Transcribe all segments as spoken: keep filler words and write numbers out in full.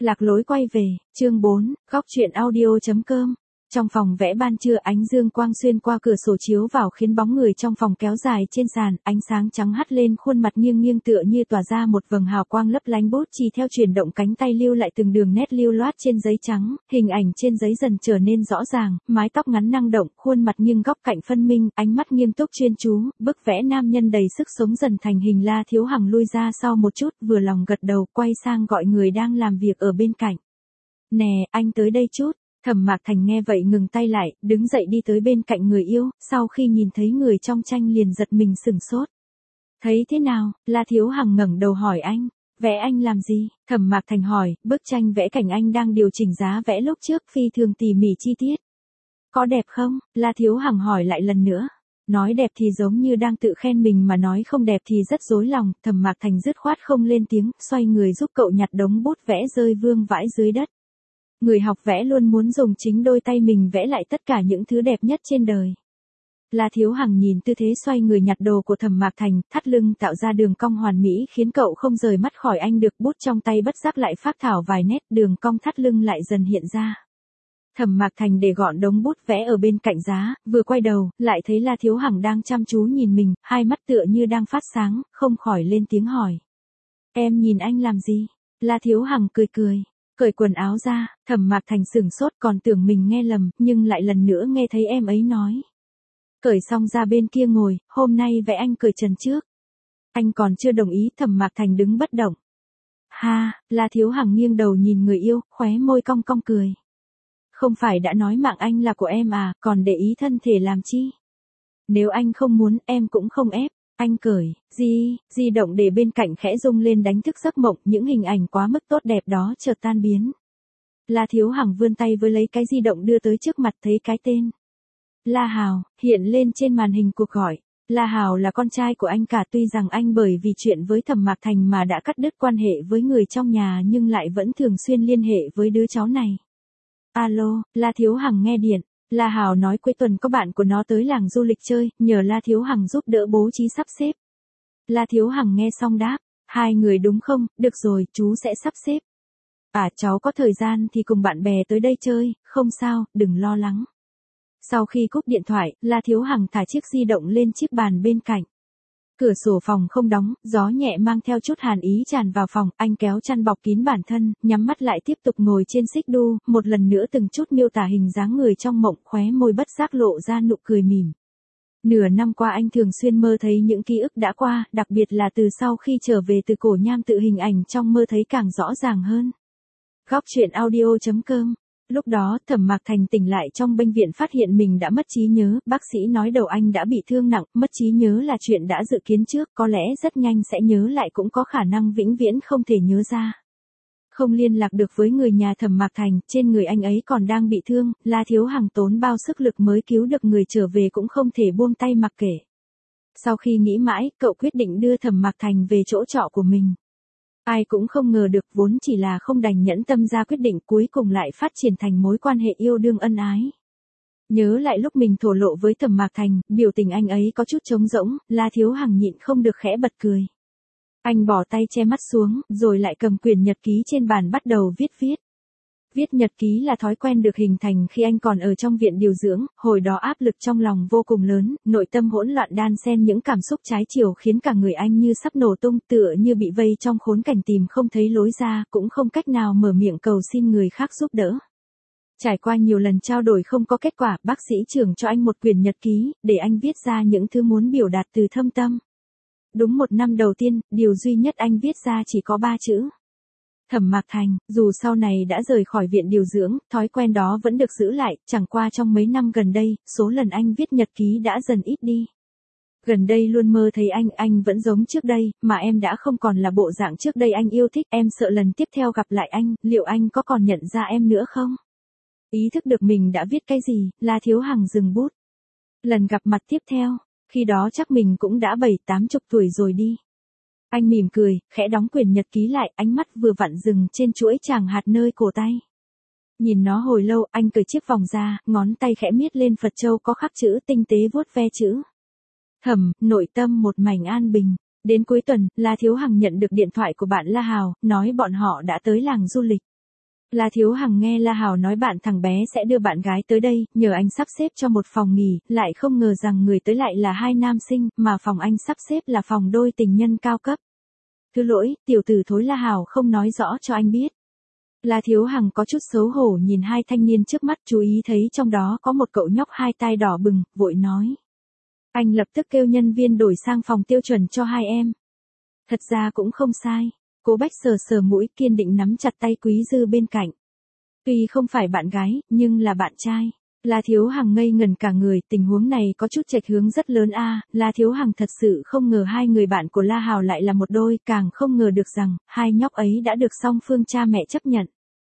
Lạc lối quay về, chương bốn, góc truyện audio.com. Trong phòng vẽ ban trưa, ánh dương quang xuyên qua cửa sổ chiếu vào khiến bóng người trong phòng kéo dài trên sàn, ánh sáng trắng hắt lên khuôn mặt nghiêng nghiêng tựa như tỏa ra một vầng hào quang lấp lánh. Bút chì theo chuyển động cánh tay lưu lại từng đường nét lưu loát trên giấy trắng, hình ảnh trên giấy dần trở nên rõ ràng, mái tóc ngắn năng động, khuôn mặt nghiêng góc cạnh phân minh, ánh mắt nghiêm túc chuyên chú, bức vẽ nam nhân đầy sức sống dần thành hình. La Thiếu Hằng lui ra sau một chút, vừa lòng gật đầu, quay sang gọi người đang làm việc ở bên cạnh. Nè, anh tới đây chút. Thẩm Mạc Thành nghe vậy ngừng tay lại, đứng dậy đi tới bên cạnh người yêu, sau khi nhìn thấy người trong tranh liền giật mình sửng sốt. Thấy thế nào? La Thiếu Hằng ngẩng đầu hỏi anh. Vẽ anh làm gì? Thẩm Mạc Thành hỏi, bức tranh vẽ cảnh anh đang điều chỉnh giá vẽ lúc trước phi thường tỉ mỉ chi tiết. Có đẹp không? La Thiếu Hằng hỏi lại lần nữa. Nói đẹp thì giống như đang tự khen mình mà nói không đẹp thì rất dối lòng. Thẩm Mạc Thành dứt khoát không lên tiếng, xoay người giúp cậu nhặt đống bút vẽ rơi vương vãi dưới đất. Người học vẽ luôn muốn dùng chính đôi tay mình vẽ lại tất cả những thứ đẹp nhất trên đời. La Thiếu Hằng nhìn tư thế xoay người nhặt đồ của Thẩm Mạc Thành, thắt lưng tạo ra đường cong hoàn mỹ khiến cậu không rời mắt khỏi anh được. Bút trong tay bất giác lại phác thảo vài nét, đường cong thắt lưng lại dần hiện ra. Thẩm Mạc Thành để gọn đống bút vẽ ở bên cạnh giá, vừa quay đầu, lại thấy La Thiếu Hằng đang chăm chú nhìn mình, hai mắt tựa như đang phát sáng, không khỏi lên tiếng hỏi. Em nhìn anh làm gì? La Thiếu Hằng cười cười. Cởi quần áo ra, Thẩm Mạc Thành sửng sốt còn tưởng mình nghe lầm, nhưng lại lần nữa nghe thấy em ấy nói. Cởi xong ra bên kia ngồi, hôm nay vẽ anh cởi trần trước. Anh còn chưa đồng ý. Thẩm Mạc Thành đứng bất động. Ha, La Thiếu Hằng nghiêng đầu nhìn người yêu, khóe môi cong cong cười. Không phải đã nói mạng anh là của em à, còn để ý thân thể làm chi? Nếu anh không muốn, em cũng không ép. Anh cởi, di, di động để bên cạnh khẽ rung lên đánh thức giấc mộng, những hình ảnh quá mức tốt đẹp đó chợt tan biến. La Thiếu Hằng vươn tay với lấy cái di động đưa tới trước mặt, thấy cái tên La Hào hiện lên trên màn hình cuộc gọi. La Hào là con trai của anh cả, tuy rằng anh bởi vì chuyện với Thẩm Mạc Thành mà đã cắt đứt quan hệ với người trong nhà nhưng lại vẫn thường xuyên liên hệ với đứa cháu này. Alo, La Thiếu Hằng nghe điện. La Hào nói cuối tuần có bạn của nó tới làng du lịch chơi, nhờ La Thiếu Hằng giúp đỡ bố trí sắp xếp. La Thiếu Hằng nghe xong đáp, hai người đúng không, được rồi, chú sẽ sắp xếp. À, cháu có thời gian thì cùng bạn bè tới đây chơi, không sao, đừng lo lắng. Sau khi cúp điện thoại, La Thiếu Hằng thả chiếc di động lên chiếc bàn bên cạnh. Cửa sổ phòng không đóng, gió nhẹ mang theo chút hàn ý tràn vào phòng, anh kéo chăn bọc kín bản thân, nhắm mắt lại tiếp tục ngồi trên xích đu, một lần nữa từng chút miêu tả hình dáng người trong mộng, khóe môi bất giác lộ ra nụ cười mỉm. Nửa năm qua anh thường xuyên mơ thấy những ký ức đã qua, đặc biệt là từ sau khi trở về từ cổ nham tự, hình ảnh trong mơ thấy càng rõ ràng hơn. Góc truyện audio.com. Lúc đó, Thẩm Mạc Thành tỉnh lại trong bệnh viện phát hiện mình đã mất trí nhớ, bác sĩ nói đầu anh đã bị thương nặng, mất trí nhớ là chuyện đã dự kiến trước, có lẽ rất nhanh sẽ nhớ lại, cũng có khả năng vĩnh viễn không thể nhớ ra. Không liên lạc được với người nhà Thẩm Mạc Thành, trên người anh ấy còn đang bị thương, La Thiếu Hằng tốn bao sức lực mới cứu được người trở về cũng không thể buông tay mặc kệ. Sau khi nghĩ mãi, cậu quyết định đưa Thẩm Mạc Thành về chỗ trọ của mình. Ai cũng không ngờ được, vốn chỉ là không đành nhẫn tâm ra quyết định, cuối cùng lại phát triển thành mối quan hệ yêu đương ân ái. Nhớ lại lúc mình thổ lộ với Thẩm Mạc Thành, biểu tình anh ấy có chút trống rỗng, La Thiếu Hằng nhịn không được khẽ bật cười. Anh bỏ tay che mắt xuống, rồi lại cầm quyển nhật ký trên bàn bắt đầu viết viết. Viết nhật ký là thói quen được hình thành khi anh còn ở trong viện điều dưỡng, hồi đó áp lực trong lòng vô cùng lớn, nội tâm hỗn loạn đan xen những cảm xúc trái chiều khiến cả người anh như sắp nổ tung, tựa như bị vây trong khốn cảnh tìm không thấy lối ra, cũng không cách nào mở miệng cầu xin người khác giúp đỡ. Trải qua nhiều lần trao đổi không có kết quả, bác sĩ trưởng cho anh một quyển nhật ký, để anh viết ra những thứ muốn biểu đạt từ thâm tâm. Đúng một năm đầu tiên, điều duy nhất anh viết ra chỉ có ba chữ. Thẩm Mạc Thành. Dù sau này đã rời khỏi viện điều dưỡng, thói quen đó vẫn được giữ lại, chẳng qua trong mấy năm gần đây, số lần anh viết nhật ký đã dần ít đi. Gần đây luôn mơ thấy anh, anh vẫn giống trước đây, mà em đã không còn là bộ dạng trước đây anh yêu thích, em sợ lần tiếp theo gặp lại anh, liệu anh có còn nhận ra em nữa không? Ý thức được mình đã viết cái gì, La Thiếu Hằng dừng bút. Lần gặp mặt tiếp theo, khi đó chắc mình cũng đã bảy tám chục tuổi rồi đi. Anh mỉm cười, khẽ đóng quyển nhật ký lại, ánh mắt vừa vặn dừng trên chuỗi tràng hạt nơi cổ tay. Nhìn nó hồi lâu, anh cởi chiếc vòng ra, ngón tay khẽ miết lên Phật châu có khắc chữ, tinh tế vuốt ve chữ. Thẩm, nội tâm một mảnh an bình. Đến cuối tuần, La Thiếu Hằng nhận được điện thoại của bạn La Hào, nói bọn họ đã tới làng du lịch. La Thiếu Hằng nghe La Hào nói bạn thằng bé sẽ đưa bạn gái tới đây, nhờ anh sắp xếp cho một phòng nghỉ, lại không ngờ rằng người tới lại là hai nam sinh, mà phòng anh sắp xếp là phòng đôi tình nhân cao cấp. Thứ lỗi, tiểu tử thối La Hào không nói rõ cho anh biết. La Thiếu Hằng có chút xấu hổ nhìn hai thanh niên trước mắt, chú ý thấy trong đó có một cậu nhóc hai tai đỏ bừng, vội nói. Anh lập tức kêu nhân viên đổi sang phòng tiêu chuẩn cho hai em. Thật ra cũng không sai. Cố Bách sờ sờ mũi, kiên định nắm chặt tay Quý Dư bên cạnh. Tuy không phải bạn gái, nhưng là bạn trai. La Thiếu Hằng ngây ngần cả người, tình huống này có chút chệch hướng rất lớn a. La Thiếu Hằng thật sự không ngờ hai người bạn của La Hào lại là một đôi, càng không ngờ được rằng hai nhóc ấy đã được song phương cha mẹ chấp nhận.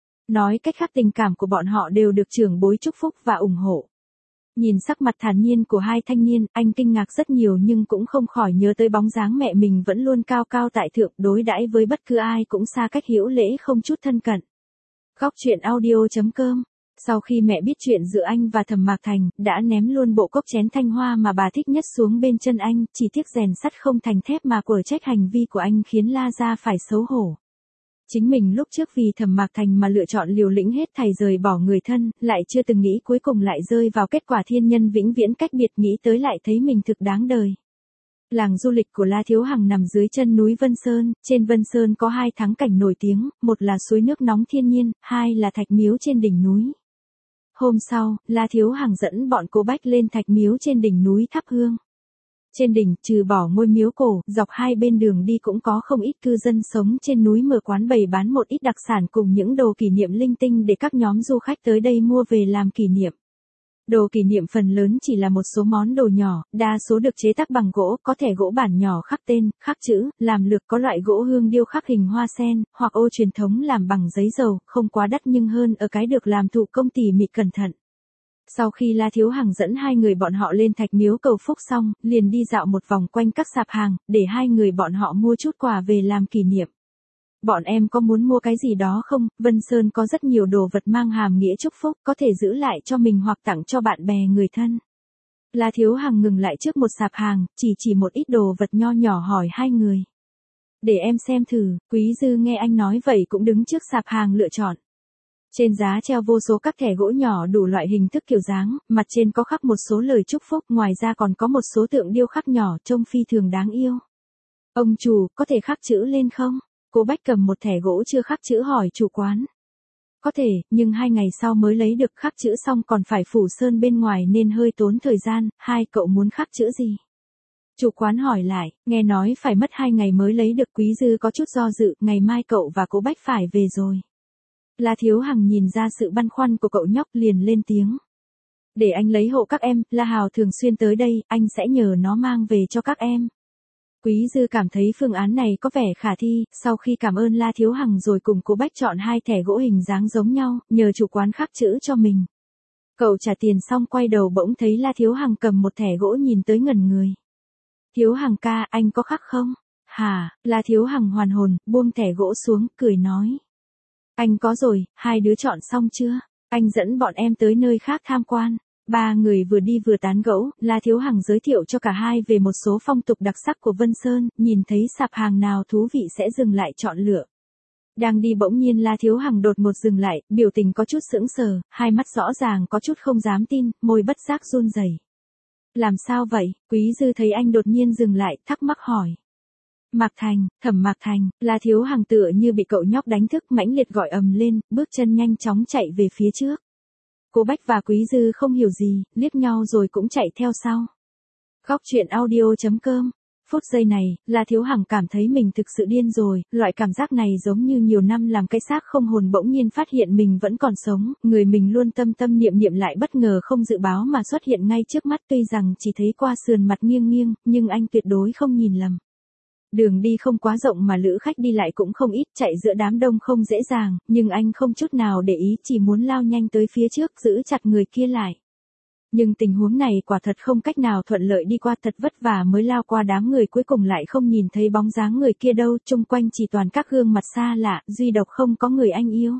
Nói cách khác, tình cảm của bọn họ đều được trưởng bối chúc phúc và ủng hộ. Nhìn sắc mặt thản nhiên của hai thanh niên, anh kinh ngạc rất nhiều nhưng cũng không khỏi nhớ tới bóng dáng mẹ mình vẫn luôn cao cao tại thượng, đối đãi với bất cứ ai cũng xa cách hữu lễ không chút thân cận. Góc truyện audio chấm com. Sau khi mẹ biết chuyện giữa anh và Thẩm Mạc Thành, đã ném luôn bộ cốc chén thanh hoa mà bà thích nhất xuống bên chân anh, chỉ tiếc rèn sắt không thành thép mà quở trách hành vi của anh khiến La gia phải xấu hổ. Chính mình lúc trước vì Thẩm Mạc Thành mà lựa chọn liều lĩnh hết thảy rời bỏ người thân, lại chưa từng nghĩ cuối cùng lại rơi vào kết quả thiên nhân vĩnh viễn cách biệt, nghĩ tới lại thấy mình thực đáng đời. Làng du lịch của La Thiếu Hằng nằm dưới chân núi Vân Sơn, trên Vân Sơn có hai thắng cảnh nổi tiếng, một là suối nước nóng thiên nhiên, hai là thạch miếu trên đỉnh núi. Hôm sau, La Thiếu Hằng dẫn bọn Cố Bách lên thạch miếu trên đỉnh núi thắp hương. Trên đỉnh, trừ bỏ ngôi miếu cổ, dọc hai bên đường đi cũng có không ít cư dân sống trên núi mở quán bày bán một ít đặc sản cùng những đồ kỷ niệm linh tinh để các nhóm du khách tới đây mua về làm kỷ niệm. Đồ kỷ niệm phần lớn chỉ là một số món đồ nhỏ, đa số được chế tác bằng gỗ, có thẻ gỗ bản nhỏ khắc tên, khắc chữ, làm lược, có loại gỗ hương điêu khắc hình hoa sen, hoặc ô truyền thống làm bằng giấy dầu, không quá đắt nhưng hơn ở cái được làm thủ công tỉ mỉ cẩn thận. Sau khi La Thiếu Hằng dẫn hai người bọn họ lên thạch miếu cầu phúc xong, liền đi dạo một vòng quanh các sạp hàng, để hai người bọn họ mua chút quà về làm kỷ niệm. Bọn em có muốn mua cái gì đó không? Vân Sơn có rất nhiều đồ vật mang hàm nghĩa chúc phúc, có thể giữ lại cho mình hoặc tặng cho bạn bè người thân. La Thiếu Hằng ngừng lại trước một sạp hàng, chỉ chỉ một ít đồ vật nho nhỏ hỏi hai người. Để em xem thử. Quý Dư nghe anh nói vậy cũng đứng trước sạp hàng lựa chọn. Trên giá treo vô số các thẻ gỗ nhỏ đủ loại hình thức kiểu dáng, mặt trên có khắc một số lời chúc phúc, ngoài ra còn có một số tượng điêu khắc nhỏ trông phi thường đáng yêu. Ông chủ, có thể khắc chữ lên không? Cố Bách cầm một thẻ gỗ chưa khắc chữ hỏi chủ quán. Có thể, nhưng hai ngày sau mới lấy được, khắc chữ xong còn phải phủ sơn bên ngoài nên hơi tốn thời gian, hai cậu muốn khắc chữ gì? Chủ quán hỏi lại, nghe nói phải mất hai ngày mới lấy được. Quý Dư có chút do dự, ngày mai cậu và Cố Bách phải về rồi. La Thiếu Hằng nhìn ra sự băn khoăn của cậu nhóc liền lên tiếng. Để anh lấy hộ các em, La Hào thường xuyên tới đây, anh sẽ nhờ nó mang về cho các em. Quý Dư cảm thấy phương án này có vẻ khả thi, sau khi cảm ơn La Thiếu Hằng rồi cùng Cố Bách chọn hai thẻ gỗ hình dáng giống nhau, nhờ chủ quán khắc chữ cho mình. Cậu trả tiền xong quay đầu bỗng thấy La Thiếu Hằng cầm một thẻ gỗ nhìn tới ngẩn người. Thiếu Hằng ca, anh có khắc không? Hả? La Thiếu Hằng hoàn hồn, buông thẻ gỗ xuống, cười nói. Anh có rồi, hai đứa chọn xong chưa? Anh dẫn bọn em tới nơi khác tham quan. Ba người vừa đi vừa tán gẫu, La Thiếu Hằng giới thiệu cho cả hai về một số phong tục đặc sắc của Vân Sơn, nhìn thấy sạp hàng nào thú vị sẽ dừng lại chọn lựa. Đang đi bỗng nhiên La Thiếu Hằng đột ngột dừng lại, biểu tình có chút sững sờ, hai mắt rõ ràng có chút không dám tin, môi bất giác run rẩy. Làm sao vậy? Quý Dư thấy anh đột nhiên dừng lại, thắc mắc hỏi. Mạc Thành, Thẩm Mạc Thành. La Thiếu Hằng tựa như bị cậu nhóc đánh thức, mãnh liệt gọi ầm lên, bước chân nhanh chóng chạy về phía trước. Cố Bách và Quý Dư không hiểu gì, liếc nhau rồi cũng chạy theo sau. Góc truyện audio chấm com. Phút giây này, La Thiếu Hằng cảm thấy mình thực sự điên rồi, loại cảm giác này giống như nhiều năm làm cái xác không hồn bỗng nhiên phát hiện mình vẫn còn sống, người mình luôn tâm tâm niệm niệm lại bất ngờ không dự báo mà xuất hiện ngay trước mắt, tuy rằng chỉ thấy qua sườn mặt nghiêng nghiêng, nhưng anh tuyệt đối không nhìn lầm. Đường đi không quá rộng mà lữ khách đi lại cũng không ít, chạy giữa đám đông không dễ dàng, nhưng anh không chút nào để ý, chỉ muốn lao nhanh tới phía trước giữ chặt người kia lại. Nhưng tình huống này quả thật không cách nào thuận lợi đi qua, thật vất vả mới lao qua đám người, cuối cùng lại không nhìn thấy bóng dáng người kia đâu, chung quanh chỉ toàn các gương mặt xa lạ, duy độc không có người anh yêu.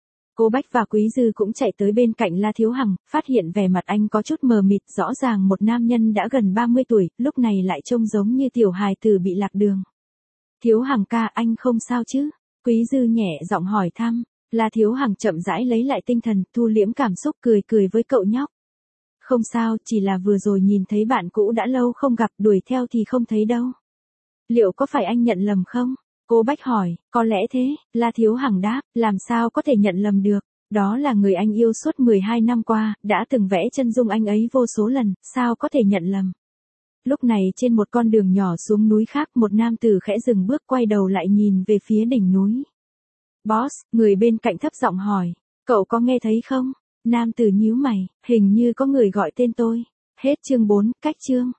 Cố Bách và Quý Dư cũng chạy tới bên cạnh La Thiếu Hằng, phát hiện vẻ mặt anh có chút mờ mịt, rõ ràng một nam nhân đã gần ba mươi tuổi, lúc này lại trông giống như tiểu hài tử bị lạc đường. Thiếu Hằng ca, anh không sao chứ? Quý Dư nhẹ giọng hỏi thăm. La Thiếu Hằng chậm rãi lấy lại tinh thần, thu liễm cảm xúc cười cười với cậu nhóc. Không sao, chỉ là vừa rồi nhìn thấy bạn cũ đã lâu không gặp, đuổi theo thì không thấy đâu. Liệu có phải anh nhận lầm không? Cô Bách hỏi. Có lẽ thế, La Thiếu Hằng đáp, làm sao có thể nhận lầm được. Đó là người anh yêu suốt mười hai năm qua, đã từng vẽ chân dung anh ấy vô số lần, sao có thể nhận lầm. Lúc này trên một con đường nhỏ xuống núi khác, một nam tử khẽ dừng bước, quay đầu lại nhìn về phía đỉnh núi. Boss, người bên cạnh thấp giọng hỏi, cậu có nghe thấy không? Nam tử nhíu mày, hình như có người gọi tên tôi. Hết chương bốn, cách chương.